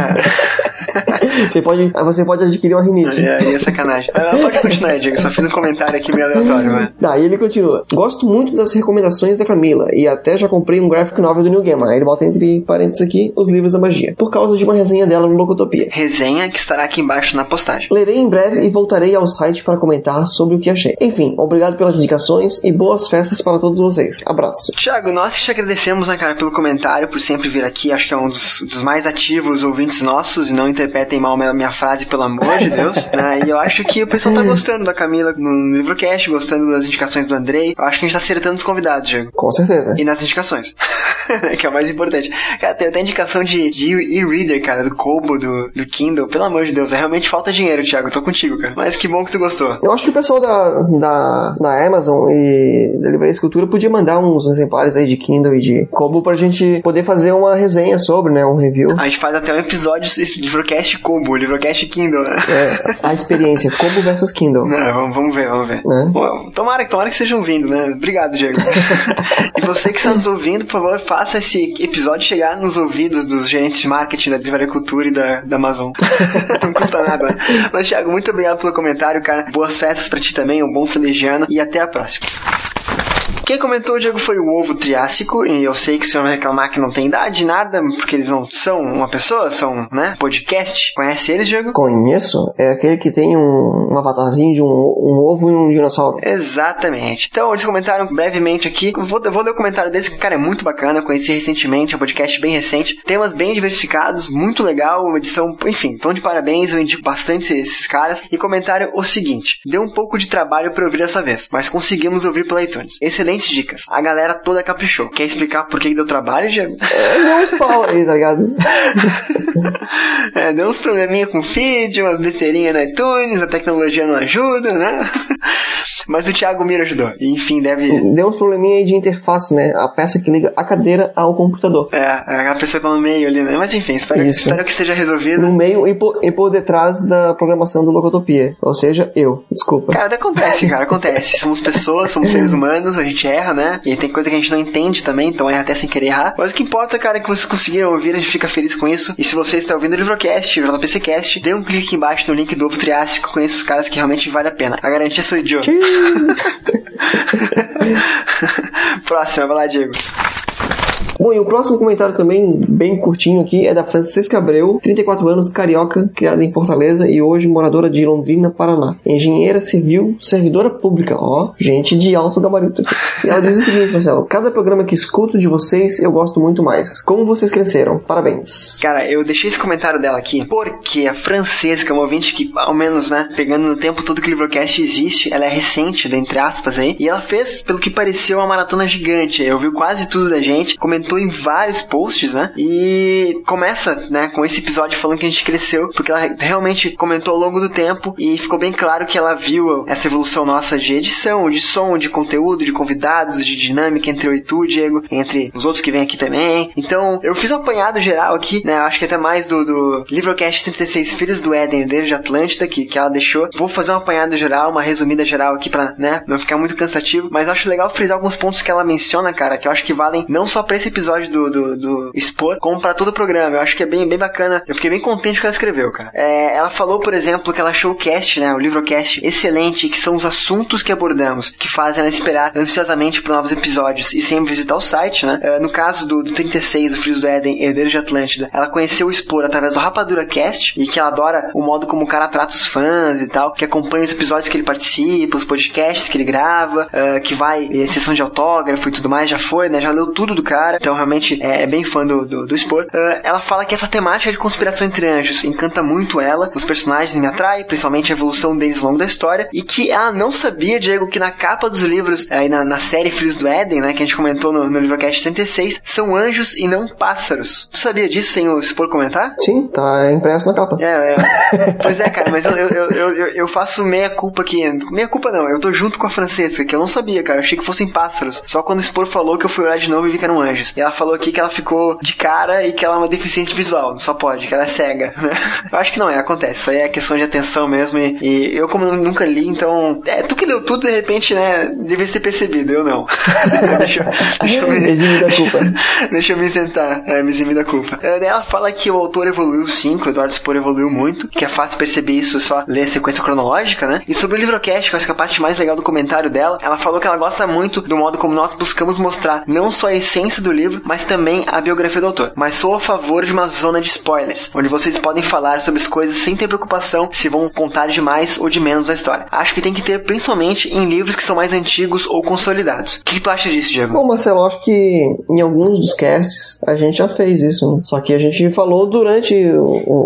É. Você pode, você pode adquirir uma rinite. É, é, é sacanagem. Mas pode continuar, Diego. Só fiz um comentário aqui meio aleatório, né? Tá, e ele continua. Gosto muito das recomendações da Camila e até já comprei um graphic novel do Neil Gaiman. Aí ele bota entre parênteses aqui os livros da magia. Por causa de uma resenha dela no Locotopia. Resenha que estará aqui embaixo na postagem. Lerei em breve e voltarei ao site para comentar sobre o que achei. Enfim, obrigado pelas indicações e boas festas para todos vocês. Abraço. Thiago, nós te agradecemos, né, cara, pelo comentário, por sempre vir aqui. Acho que é um dos, dos mais ativos ouvintes nossos, e não interpretem mal minha, minha frase, pelo amor de Deus. Né? E eu acho que o pessoal tá gostando da Camila no Livrocast, gostando das indicações do Andrei. Eu acho que a gente tá acertando os convidados, Diego. Com certeza. E nas indicações. Que é o mais importante. Cara, tem até indicação de, de e-reader, cara, do Kobo, do, do Kindle. Pelo amor de Deus, é realmente falta dinheiro, Thiago. Eu tô contigo, cara. Mas que bom que tu gostou. Eu acho que o pessoal da, da, da Amazon e da Livraria Escultura podia mandar uns exemplares aí de Kindle e de Kobo pra gente poder fazer uma resenha sobre, né? Um review. A gente faz até um episódio esse Livrocast Kobo, Livrocast Kindle, né? É, a experiência Kobo versus Kindle. Não, vamos, vamos ver, vamos ver. É. Bom, tomara, tomara que estejam vindo, né? Obrigado, Diego. E você que está nos ouvindo, por favor, faça esse episódio chegar nos ouvidos dos gerentes de marketing da Livraria Cultura e da, da Amazon. Não custa nada, né? Mas, Thiago, muito obrigado pelo comentário, cara. Boas festas pra ti também, um bom feliz de ano e até a próxima. Quem comentou, Diego, foi o Ovo Triássico, e eu sei que o senhor vai reclamar que não tem idade, nada, porque eles não são uma pessoa, são, né, podcast. Conhece eles, Diego? Conheço. É aquele que tem um, um avatarzinho de um, um ovo e um dinossauro. Exatamente. Então, eles comentaram brevemente aqui, vou, vou ler o comentário deles, que, cara, é muito bacana, conheci recentemente, é um podcast bem recente, temas bem diversificados, muito legal, uma edição, enfim, então de parabéns, eu indico bastante esses caras, e comentaram o seguinte: deu um pouco de trabalho pra ouvir dessa vez, mas conseguimos ouvir pela iTunes. Excelente dicas. A galera toda caprichou. Quer explicar por que deu trabalho, Diego? É, deu uns pau aí, tá ligado? É, deu uns probleminha com o feed, umas besteirinhas no iTunes, a tecnologia não ajuda, né? Mas o Thiago Miro ajudou. E, enfim, deve... Deu uns probleminha aí de interface, né? A peça que liga a cadeira ao computador. É, a pessoa tá no meio ali, né? Mas enfim, espero, espero que seja resolvido. No meio e por, e por detrás da programação do Locotopia. Ou seja, eu. Desculpa. Cara, acontece, cara, acontece. Somos pessoas, somos seres humanos, a gente erra, né? E tem coisa que a gente não entende também, então erra até sem querer errar. Mas o que importa, cara, é que vocês conseguiram ouvir, a gente fica feliz com isso. E se você está ouvindo o Livrocast, o JPCcast, dê um clique aqui embaixo no link do Ovo Triássico, conheça os caras que realmente vale a pena. A garantia sou eu. Próxima, vai lá, Diego. Bom, e o próximo comentário também, bem curtinho aqui, é da Francisca Abreu, trinta e quatro anos, carioca, criada em Fortaleza e hoje moradora de Londrina, Paraná. Engenheira civil, servidora pública. Ó, gente de alto gabarito. E ela diz o seguinte, Marcelo: cada programa que escuto de vocês, eu gosto muito mais. Como vocês cresceram? Parabéns. Cara, eu deixei esse comentário dela aqui porque a Francesca, uma ouvinte que, ao menos, né, pegando no tempo todo que o Livrocast existe, ela é recente, entre aspas aí, e ela fez, pelo que pareceu, uma maratona gigante. Eu vi quase tudo da gente, comentou em vários posts, né? E começa, né, com esse episódio falando que a gente cresceu, porque ela realmente comentou ao longo do tempo e ficou bem claro que ela viu essa evolução nossa de edição, de som, de conteúdo, de convidados, de dinâmica entre eu e tu, Diego, entre os outros que vêm aqui também. Então, eu fiz um apanhado geral aqui, né? Acho que até mais do, do Livrocast trinta e seis Filhos do Éden, Herdeiros de Atlântida, que, que ela deixou. Vou fazer um apanhado geral, uma resumida geral aqui pra, né, não ficar muito cansativo, mas acho legal frisar alguns pontos que ela menciona, cara, que eu acho que valem não só pra esse episódio do, do, do Expor, como pra todo o programa. Eu acho que é bem, bem bacana. Eu fiquei bem contente com o que ela escreveu, cara. É, ela falou, por exemplo, que ela achou o cast, né, o Livrocast, excelente, que são os assuntos que abordamos, que fazem ela esperar ansiosamente por novos episódios e sempre visitar o site, né. É, no caso do, do trinta e seis, o Filhos do Éden, Herdeiros de Atlântida, ela conheceu o Expor através do Rapadura Cast, e que ela adora o modo como o cara trata os fãs e tal, que acompanha os episódios que ele participa, os podcasts que ele grava, uh, que vai, sessão de autógrafo e tudo mais, já foi, né, já leu tudo do cara, então realmente é, é bem fã do, do, do Expor. Uh, ela fala que essa temática de conspiração entre anjos encanta muito ela, os personagens me atraem, principalmente a evolução deles ao longo da história, e que ela não sabia, Diego, que na capa dos livros, aí na, na série Filhos do Éden, né, que a gente comentou no, no Livrocast trinta e seis, são anjos e não pássaros. Tu sabia disso sem o Expor comentar? Sim, tá impresso na capa. É, é. Pois é, cara, mas eu, eu, eu, eu, eu faço meia culpa aqui. Meia culpa não, eu tô junto com a Francesca, que eu não sabia, cara, eu achei que fossem pássaros. Só quando o Expor falou que eu fui olhar de novo e vi que era um anjo. personagens. E ela falou aqui que ela ficou de cara e que ela é uma deficiente visual, só pode, que ela é cega, né? Eu acho que não é, acontece. Isso aí é questão de atenção mesmo. E, e eu, como nunca li, então. É, tu que leu tudo, de repente, né? Devia ter percebido, eu não. deixa, deixa eu me. Exime da culpa. Deixa eu me isentar, é, me eximir da culpa. Ela fala que o autor evoluiu sim, que o Eduardo Spohr evoluiu muito, que é fácil perceber isso só ler a sequência cronológica, né? E sobre o Livrocast, que eu acho que a parte mais legal do comentário dela, ela falou que ela gosta muito do modo como nós buscamos mostrar não só a essência do livro, mas também a biografia do autor. Mas sou a favor de uma zona de spoilers, onde vocês podem falar sobre as coisas sem ter preocupação se vão contar de mais ou de menos a história. Acho que tem que ter principalmente em livros que são mais antigos ou consolidados. O que, que tu acha disso, Diego? Bom, Marcelo, acho que em alguns dos casts a gente já fez isso, né? Só que a gente falou durante o,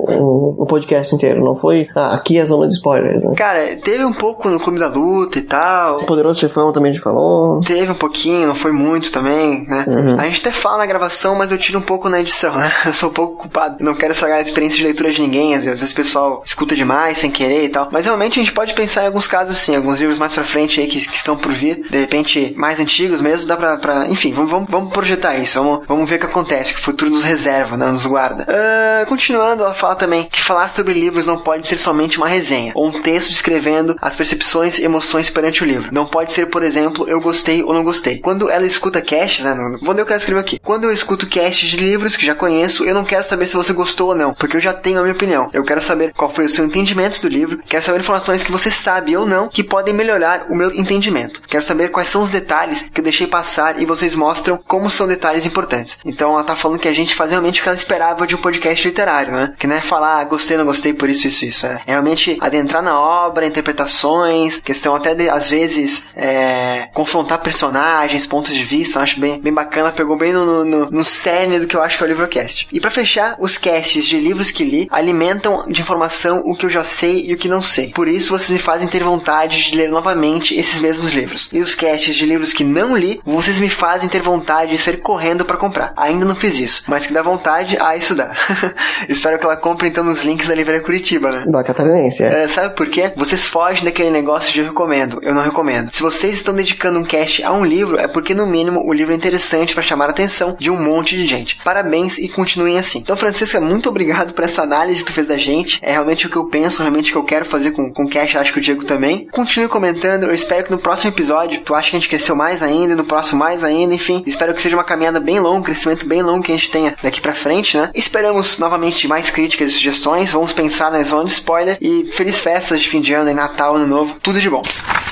o, o podcast inteiro, não foi ah, aqui é a zona de spoilers, né? Cara, teve um pouco no Clube da Luta e tal. O Poderoso Chefão também a gente falou. Teve um pouquinho, não foi muito também, né? Uhum. A gente até fala na gravação, mas eu tiro um pouco na edição, né? Eu sou um pouco culpado. Não quero estragar a experiência de leitura de ninguém, às vezes o pessoal escuta demais, sem querer e tal. Mas realmente a gente pode pensar em alguns casos sim, alguns livros mais pra frente aí que, que estão por vir, de repente mais antigos mesmo, dá pra... pra enfim, vamos, vamos, vamos projetar isso, vamos, vamos ver o que acontece, que o futuro nos reserva, né? Nos guarda. Uh, continuando, ela fala também que falar sobre livros não pode ser somente uma resenha, ou um texto descrevendo as percepções e emoções perante o livro. Não pode ser, por exemplo, eu gostei ou não gostei. Quando ela escuta casts, né? Vou ler o que ela escreveu aqui. Quando eu escuto casts de livros que já conheço, eu não quero saber se você gostou ou não, porque eu já tenho a minha opinião. Eu quero saber qual foi o seu entendimento do livro, quero saber informações que você sabe ou não que podem melhorar o meu entendimento. Quero saber quais são os detalhes que eu deixei passar e vocês mostram como são detalhes importantes. Então ela tá falando que a gente faz realmente o que ela esperava de um podcast literário, né? Que não é falar, ah, gostei, não gostei, por isso, isso, isso. É realmente adentrar na obra, interpretações, questão até de, às vezes, é, confrontar personagens, pontos de vista. Eu acho bem, bem bacana, pegou bem no, no, no cerne do que eu acho que é o Livrocast. E pra fechar, os casts de livros que li alimentam de informação o que eu já sei e o que não sei. Por isso, vocês me fazem ter vontade de ler novamente esses mesmos livros. E os casts de livros que não li, vocês me fazem ter vontade de sair correndo pra comprar. Ainda não fiz isso, mas que dá vontade, ah, isso dá. Espero que ela compre então nos links da Livraria Curitiba, né? Da Catarinense, é. é. Sabe por quê? Vocês fogem daquele negócio de eu recomendo, eu não recomendo. Se vocês estão dedicando um cast a um livro, é porque no mínimo o livro é interessante pra chamar a atenção de um monte de gente. Parabéns e continuem assim. Então, Francisca, muito obrigado por essa análise que tu fez da gente. É realmente o que eu penso, realmente o que eu quero fazer com, com o cast, acho que o Diego também. Continue comentando, eu espero que no próximo episódio tu acha que a gente cresceu mais ainda, e no próximo mais ainda, enfim. Espero que seja uma caminhada bem longa, um crescimento bem longo que a gente tenha daqui pra frente, né? Esperamos novamente mais críticas e sugestões, vamos pensar na zona de spoiler e feliz festas de fim de ano e Natal, Ano Novo, tudo de bom.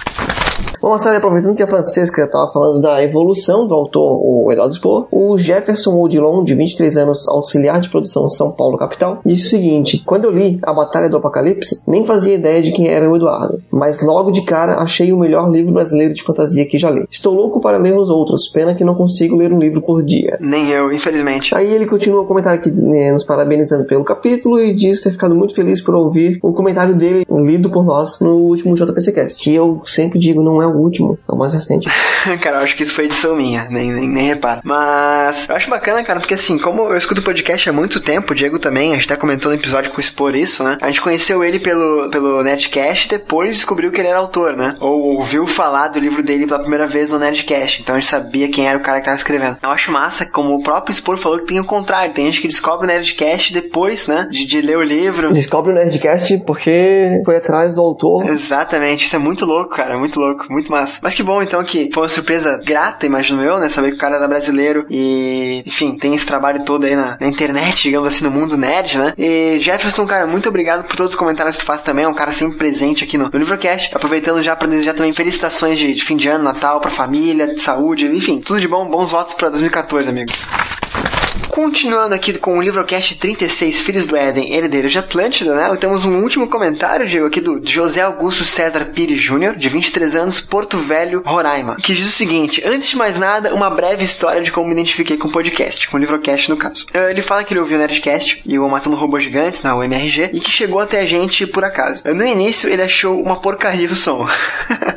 Bom, Marcelo, aproveitando que a Francesca estava falando da evolução do autor, o Eduardo Spohr, o Jefferson Odilon, de vinte e três anos, auxiliar de produção São Paulo, capital, disse o seguinte: quando eu li A Batalha do Apocalipse, nem fazia ideia de quem era o Eduardo, mas logo de cara achei o melhor livro brasileiro de fantasia que já li. Estou louco para ler os outros, pena que não consigo ler um livro por dia. Nem eu, infelizmente. Aí ele continua o comentário aqui, né, nos parabenizando pelo capítulo e diz ter ficado muito feliz por ouvir o comentário dele lido por nós no último J P C Cast, que eu sempre digo, não é o último, é o mais recente. Cara, eu acho que isso foi edição minha, nem, nem, nem reparo. Mas eu acho bacana, cara, porque assim, como eu escuto podcast há muito tempo, o Diego também, a gente até comentou no episódio com o Spohr isso, né? A gente conheceu ele pelo, pelo Nerdcast e depois descobriu que ele era autor, né? Ou ouviu falar do livro dele pela primeira vez no Nerdcast, então a gente sabia quem era o cara que tava escrevendo. Eu acho massa, como o próprio Spohr falou, que tem o contrário, tem gente que descobre o Nerdcast depois, né? De, de ler o livro. Descobre o Nerdcast porque foi atrás do autor. Exatamente, isso é muito louco, cara, muito louco, muito massa. Mas que bom, então, que foi uma surpresa grata, imagino eu, né? Saber que o cara era brasileiro e, enfim, tem esse trabalho todo aí na, na internet, digamos assim, no mundo nerd, né? E Jefferson, cara, muito obrigado por todos os comentários que tu faz também, é um cara sempre presente aqui no, no Livrocast. Aproveitando já pra desejar também felicitações de, de fim de ano, Natal, pra família, de saúde, enfim, tudo de bom, bons votos pra dois mil e catorze, amigo. Continuando aqui com o Livrocast trinta e seis, Filhos do Éden, Herdeiros de Atlântida, né? Temos um último comentário, Diego, aqui do José Augusto César Pires Júnior, de vinte e três anos, Porto Velho, Roraima, que diz o seguinte: antes de mais nada, uma breve história de como me identifiquei com o podcast, com o Livrocast no caso. Ele fala que ele ouviu o Nerdcast e o Matando Robôs Gigantes, na U M R G, e que chegou até a gente por acaso. No início, ele achou uma porcaria o som.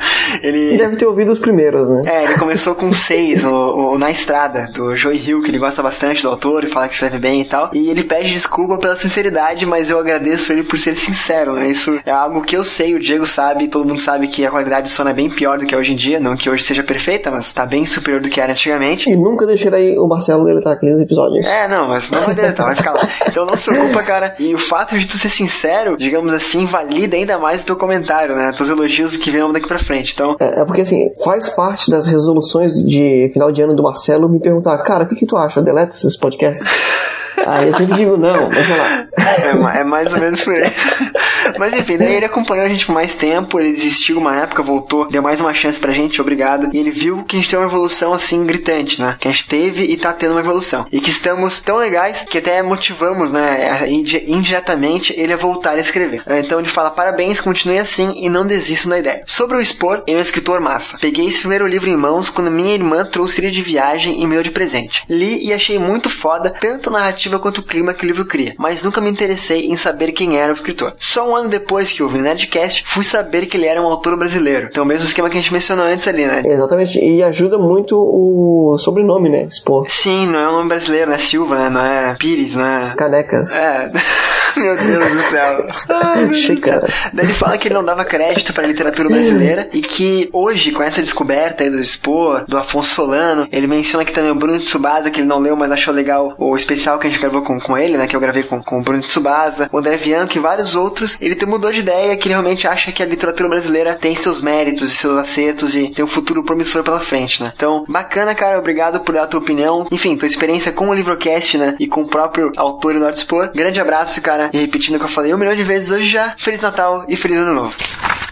ele... E deve ter ouvido os primeiros, né? É, ele começou com seis, o, o Na Estrada, do Joey Hill, que ele gosta bastante do autor e fala que escreve bem e tal. E ele pede desculpa pela sinceridade, mas eu agradeço ele por ser sincero, né? Isso é algo que eu sei, o Diego sabe, todo mundo sabe que a qualidade de som é bem pior do que é hoje em dia, não que hoje seja perfeita, mas tá bem superior do que era antigamente. E nunca deixarei o Marcelo deletar aqueles episódios. É, não, mas não vai deletar, vai ficar lá. Então não se preocupa, cara. E o fato de tu ser sincero, digamos assim, valida ainda mais o teu comentário, né? Teus elogios que virão daqui pra frente, então... É, é porque, assim, faz parte das resoluções de final de ano do Marcelo me perguntar, cara, o que que tu acha? Deleta esses podcasts? Aí eu sempre digo, não, deixa lá. É, é mais ou menos por aí. Mas enfim, daí ele acompanhou a gente por mais tempo, ele desistiu uma época, voltou, deu mais uma chance pra gente, obrigado. E ele viu que a gente tem uma evolução assim gritante, né? Que a gente teve e tá tendo uma evolução. E que estamos tão legais que até motivamos, né? Indiretamente ele a voltar a escrever. Então ele fala, parabéns, continue assim e não desista da ideia. Sobre o expor, ele é um escritor massa. Peguei esse primeiro livro em mãos quando minha irmã trouxe ele de viagem e me deu de presente. Li e achei muito foda, tanto a narrativa quanto o clima que o livro cria, mas nunca me interessei em saber quem era o escritor. Só um ano depois que ouvi o Nerdcast, fui saber que ele era um autor brasileiro. Então, o mesmo esquema que a gente mencionou antes ali, né? Exatamente, e ajuda muito o sobrenome, né? Expor. Sim, não é um nome brasileiro, não é Silva, né? Não é Pires, né? Canecas. É... Meu Deus do céu. Ai, Xícaras. Daí ele fala que ele não dava crédito pra literatura brasileira e que hoje, com essa descoberta aí do Expor, do Afonso Solano, ele menciona aqui também o Bruno Tsubasa, que ele não leu, mas achou legal o especial que a gente gravou com, com ele, né? Que eu gravei com, com o Bruno Tsubasa, o André Bianco e vários outros. Ele te mudou de ideia, que ele realmente acha que a literatura brasileira tem seus méritos e seus acertos e tem um futuro promissor pela frente, né? Então, bacana, cara. Obrigado por dar a tua opinião. Enfim, tua experiência com o Livrocast, né? E com o próprio autor Eduardo Spor. Grande abraço, cara. E repetindo o que eu falei um milhão de vezes hoje já, Feliz Natal e Feliz Ano Novo.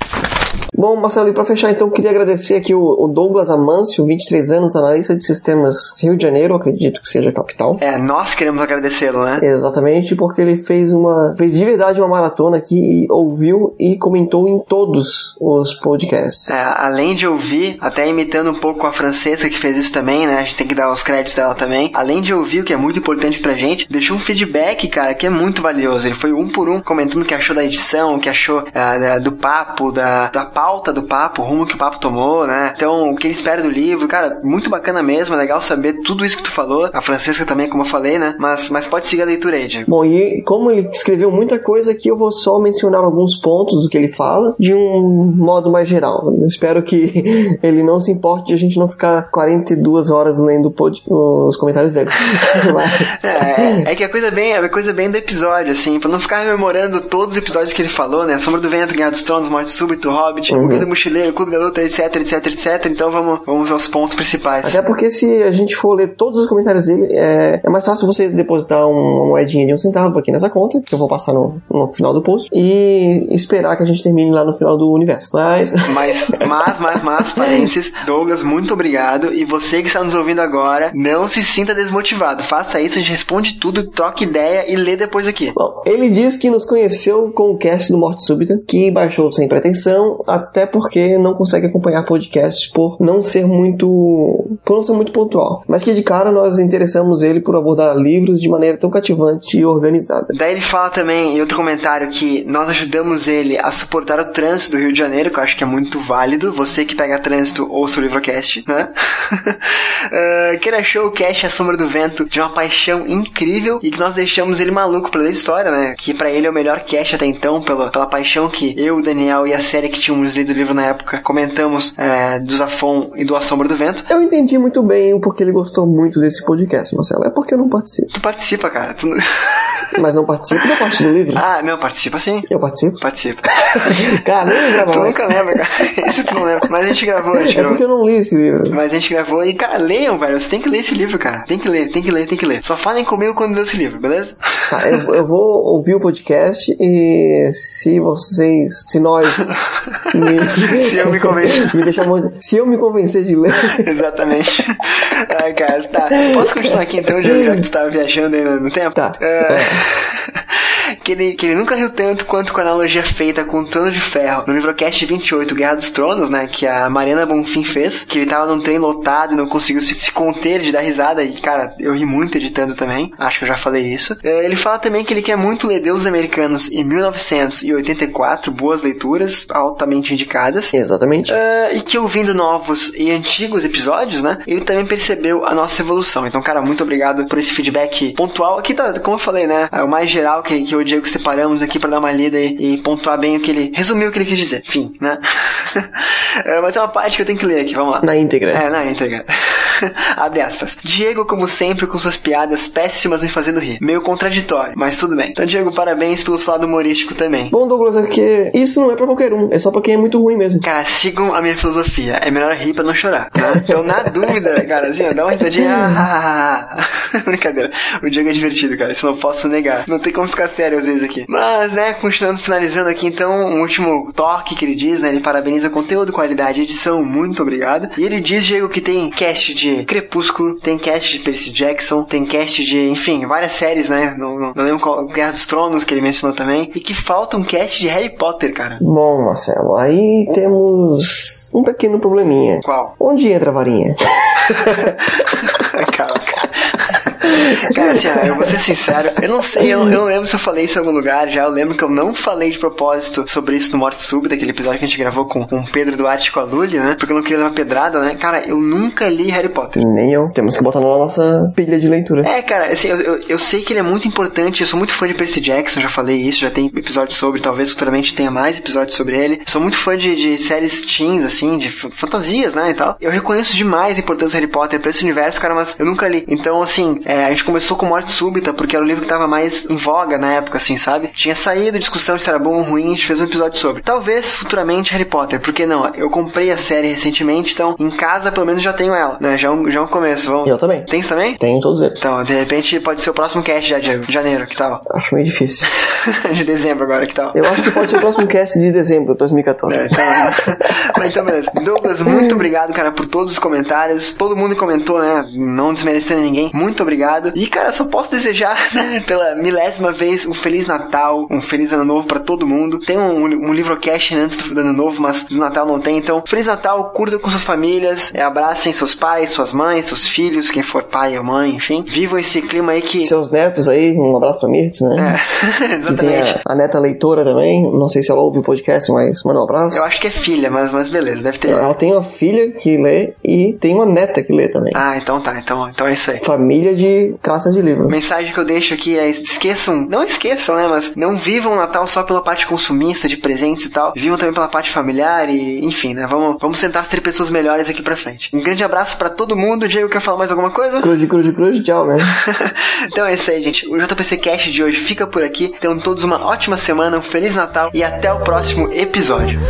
Bom, Marcelo, e para fechar, então, queria agradecer aqui o, o Douglas Amâncio, vinte e três anos, analista de sistemas Rio de Janeiro, acredito que seja a capital. É, nós queremos agradecê-lo, né? Exatamente, porque ele fez uma, fez de verdade uma maratona aqui e ouviu e comentou em todos os podcasts. É, além de ouvir, até imitando um pouco a Francesca que fez isso também, né? A gente tem que dar os créditos dela também. Além de ouvir, o que é muito importante pra gente, deixou um feedback, cara, que é muito valioso. Ele foi um por um comentando o que achou da edição, o que achou uh, do papo, da, da pauta do papo, o rumo que o papo tomou, né? Então, o que ele espera do livro, cara, muito bacana mesmo, é legal saber tudo isso que tu falou. A Francesca também, como eu falei, né? Mas, mas pode seguir a leitura aí, Diego. Bom, e como ele escreveu muita coisa aqui, eu vou só mencionar alguns pontos do que ele fala, de um modo mais geral. Eu espero que ele não se importe de a gente não ficar quarenta e duas horas lendo pod- os comentários dele. é, é que a coisa bem, é a coisa bem do episódio, assim, pra não ficar rememorando todos os episódios que ele falou, né? Sombra do Vento, Guerra dos Tronos, Morte Súbita, Hobbit, uhum. O Guia do Mochileiro, o Clube da Luta, etc, etc, etc. Então vamos, vamos aos pontos principais. Até porque se a gente for ler todos os comentários dele, é, é mais fácil você depositar uma moedinha de um centavo aqui nessa conta, que eu vou passar no, no final do post, e esperar que a gente termine lá no final do universo. Mas, mas, mas, mas, mas parênteses, Douglas, muito obrigado. E você que está nos ouvindo agora, não se sinta desmotivado. Faça isso, a gente responde tudo, troca ideia e lê depois aqui. Bom, ele diz que nos conheceu com o cast do Morte Súbita, que baixou sem pretensão, até porque não consegue acompanhar podcasts por não ser muito por não ser muito pontual, mas que de cara nós interessamos ele por abordar livros de maneira tão cativante e organizada. Daí ele fala também em outro comentário que nós ajudamos ele a suportar o trânsito do Rio de Janeiro, que eu acho que é muito válido. Você que pega trânsito, ouça o Livrocast, né? uh, que ele achou o cast A Sombra do Vento de uma paixão incrível e que nós deixamos ele maluco pela história, né? Que pra ele é o melhor cast até então, pela, pela paixão que eu, o Daniel e a série que tínhamos lido o livro na época comentamos é, do Zafon e do A Sombra do Vento. Eu entendi muito bem o porquê ele gostou muito desse podcast, Marcelo. É porque eu não participo. Tu participa, cara. Tu... Mas não participo da parte do livro? Ah, não, participa sim. Eu participo? Participa. Cara, nem lembrava Tu mais. nunca lembra, cara. Isso tu não lembra. Mas a gente gravou, a gente É gravou. porque eu não li esse livro. Mas a gente gravou e, cara, leiam, velho. Você tem que ler esse livro, cara. Tem que ler, tem que ler, tem que ler. Só falem comigo quando ler esse livro, beleza? Tá, eu, eu vou ouvir o podcast e se vocês, se nós me, se eu me convencer me deixar, se eu me convencer de ler. Exatamente. Ai, cara, tá. Posso continuar aqui então, já, já que tu tava viajando aí no tempo? Tá. Uh... que, ele, que ele nunca riu tanto quanto com a analogia feita com o Trono de Ferro no livrocast vinte e oito, Guerra dos Tronos, né, que a Mariana Bonfim fez, que ele tava num trem lotado e não conseguiu se, se conter de dar risada, e cara, eu ri muito editando também, acho que eu já falei isso. Ele fala também que ele quer muito ler Deuses Americanos em mil novecentos e oitenta e quatro, boas leituras, altamente indicadas. Exatamente. Uh, e que ouvindo novos e antigos episódios, né, ele também percebeu a nossa evolução. Então, cara, muito obrigado por esse feedback pontual. Aqui tá, como eu falei, né, é o mais geral que, que eu e o Diego separamos aqui pra dar uma lida e, e pontuar bem o que ele, resumir o que ele quis dizer. Enfim, né. uh, mas tem uma parte que eu tenho que ler aqui, vamos lá. Na íntegra. É, na íntegra. Abre aspas. Diego, como sempre, com suas piadas péssimas me fazendo rir. Meio contraditório, mas tudo bem. Então, Diego, parabéns pelo seu lado humorístico também. Bom, Douglas, é que isso não é pra qualquer um, é só pra quem é muito ruim mesmo. Cara, sigam a minha filosofia. É melhor rir pra não chorar, né? Então, na dúvida, cara, assim, ó, dá uma risadinha. Ah, brincadeira. O Diego é divertido, cara, isso não posso negar. Não tem como ficar sério às vezes aqui. Mas, né, continuando, finalizando aqui, então, um último toque que ele diz, né? Ele parabeniza o conteúdo, qualidade e edição. Muito obrigado. E ele diz, Diego, que tem cast de Crepúsculo, tem cast de Percy Jackson, tem cast de, enfim, várias séries, né? Não, não, não lembro qual, Guerra dos Tronos, que ele mencionou também. E que falta um cast de Harry Potter, cara. Bom, Marcelo, aí temos um pequeno probleminha. Qual? Onde entra a varinha? Calma, cara. Cara, assim, eu vou ser sincero, eu não sei, eu, eu não lembro se eu falei isso em algum lugar já, eu lembro que eu não falei de propósito sobre isso no Morte Súbita, aquele episódio que a gente gravou com, com o Pedro Duarte e com a Lúlia, né, porque eu não queria dar uma pedrada, né, cara, eu nunca li Harry Potter. Nem eu, temos que botar na nossa pilha de leitura. É, cara, assim, eu, eu, eu sei que ele é muito importante, eu sou muito fã de Percy Jackson, já falei isso, já tem episódio sobre, talvez futuramente tenha mais episódios sobre ele, sou muito fã de, de séries teens, assim, de f- fantasias, né, e tal, eu reconheço demais a importância do Harry Potter pra esse universo, cara, mas eu nunca li, então, assim, é, a gente começou com Morte Súbita, porque era o livro que tava mais em voga na época, assim, sabe? Tinha saído discussão se era bom ou ruim, a gente fez um episódio sobre. Talvez, futuramente, Harry Potter, porque não, eu comprei a série recentemente, então, em casa, pelo menos, já tenho ela, né? Já é um, já é um começo. Vamos... Eu também. Tem também? Tenho todos eles. Então, de repente, pode ser o próximo cast já de janeiro, que tal? Acho meio difícil. De dezembro agora, que tal? Eu acho que pode ser o próximo cast de dezembro de dois mil e catorze. É, então... Mas então, beleza. Douglas, muito obrigado, cara, por todos os comentários. Todo mundo comentou, né? Não desmerecendo ninguém. Muito obrigado. E, cara, só posso desejar, né, pela milésima vez, um Feliz Natal, um Feliz Ano Novo pra todo mundo. Tem um, um livrocast antes do Ano Novo, mas do Natal não tem. Então, Feliz Natal, curta com suas famílias, é, abracem seus pais, suas mães, seus filhos, quem for pai ou mãe, enfim. Vivam esse clima aí que... Seus netos aí, um abraço pra Mirtz, né? É, exatamente. Que tem a, a neta leitora também, não sei se ela ouve o podcast, mas manda um abraço. Eu acho que é filha, mas, mas beleza, deve ter. Ela tem uma filha que lê e tem uma neta que lê também. Ah, então tá, então, então é isso aí. Família de traças de livro. A mensagem que eu deixo aqui é: esqueçam, não esqueçam, né, mas não vivam o Natal só pela parte consumista de presentes e tal, vivam também pela parte familiar e, enfim, né, vamos, vamos tentar ser pessoas melhores aqui pra frente. Um grande abraço pra todo mundo. Diego, quer falar mais alguma coisa? Cruz, cruz, cruz, tchau, né? Então é isso aí, gente. O J P C Cast de hoje fica por aqui. Tenham todos uma ótima semana, um Feliz Natal e até o próximo episódio.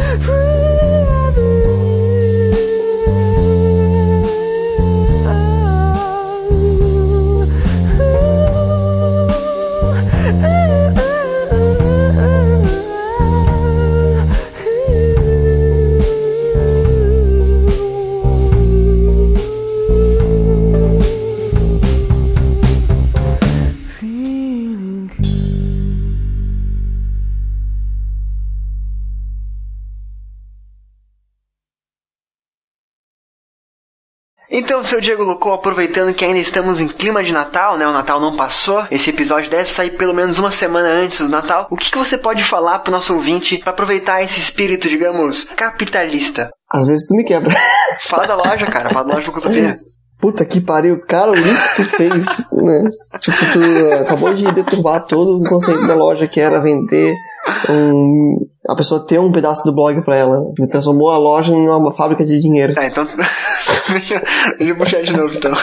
Então, seu Diego Lucou, aproveitando que ainda estamos em clima de Natal, né? O Natal não passou. Esse episódio deve sair pelo menos uma semana antes do Natal. O que, que você pode falar pro nosso ouvinte para aproveitar esse espírito, digamos, capitalista? Às vezes tu me quebra. Fala da loja, cara. Fala da loja do Lucotopia. Puta que pariu, cara, o link que tu fez, né? Tipo, tu acabou de deturbar todo o conceito da loja, que era vender um... a pessoa ter um pedaço do blog pra ela. Transformou a loja em uma fábrica de dinheiro. Tá, então... Deixa eu puxar de novo, então.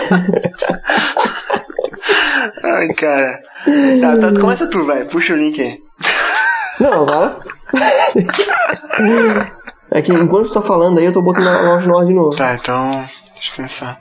Ai, cara. Tá, tá, começa tu, vai. Puxa o link aí. Não, agora... É que enquanto tu tá falando aí, eu tô botando a loja no ar de novo. Tá, então... Deixa eu pensar.